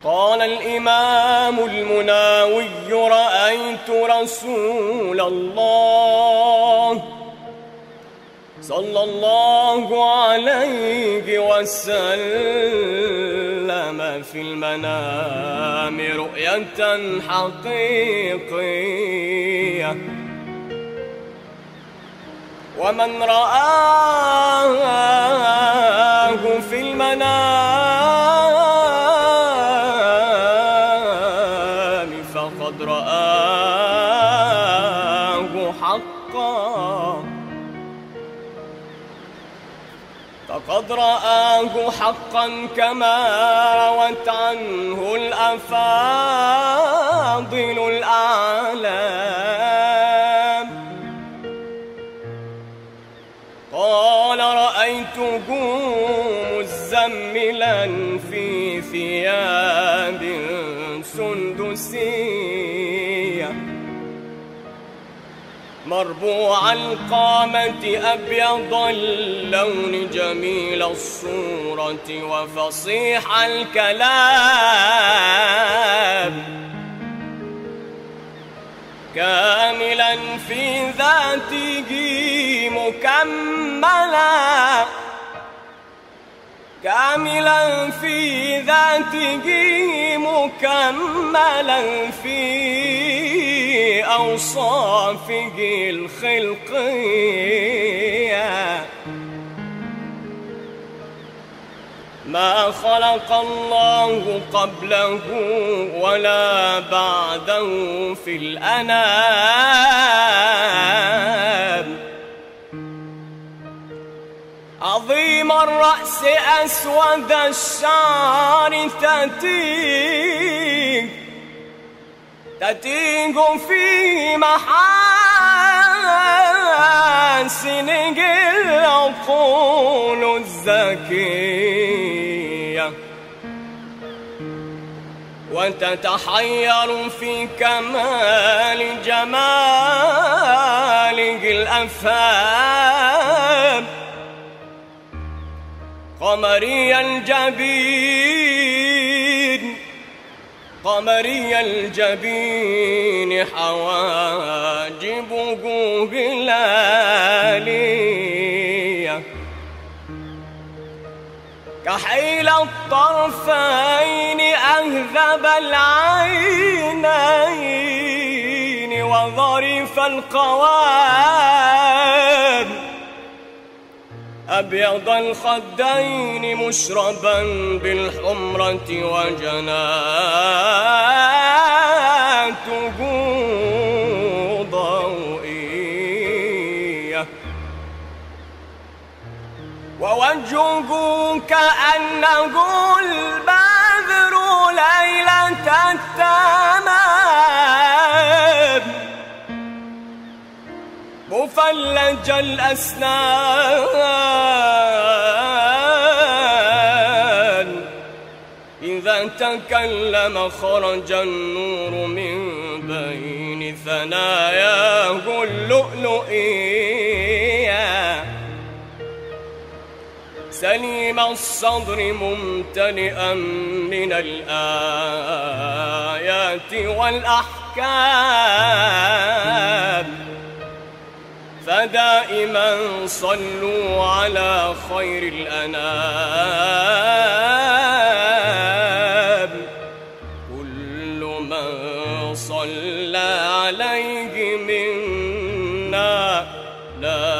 قال الإمام المناوي: رأيت رسول الله صلى الله عليه وسلم في المنام رؤية حقيقية، ومن رآه في المنام فقد رآه حقا، كما روت عنه الأفاضل الأعلام. قال: رأيته مزملا في ثياب سندسية مربوع القامة أبيض اللون جميل الصورة وفصيح الكلام، كاملا في ذاته مكملا، في أوصافه الخلقية. ما خلق الله قبله ولا بعده في الأنام، عظيم الرأس أسود الشعر تتيج في محاسنه العقول الزكية، وتتحير في كمال جماله الأفهام، قمري الجبين حواجبه هلالية، كحيل الطرفين أهذب العينين وظريف القوام، أبيض الخدين مشربا بالحمرة وجناته ضوئية، ووجهه كأنه البدر ليلة التمام، مفلج الأسنان، إذا تكلم خرج النور من بين ثناياه اللؤلؤية، سليم الصدر ممتلئا من الآيات والأحكام، فدائما صلوا على خير الأنام، كل من صلى عليه منا لا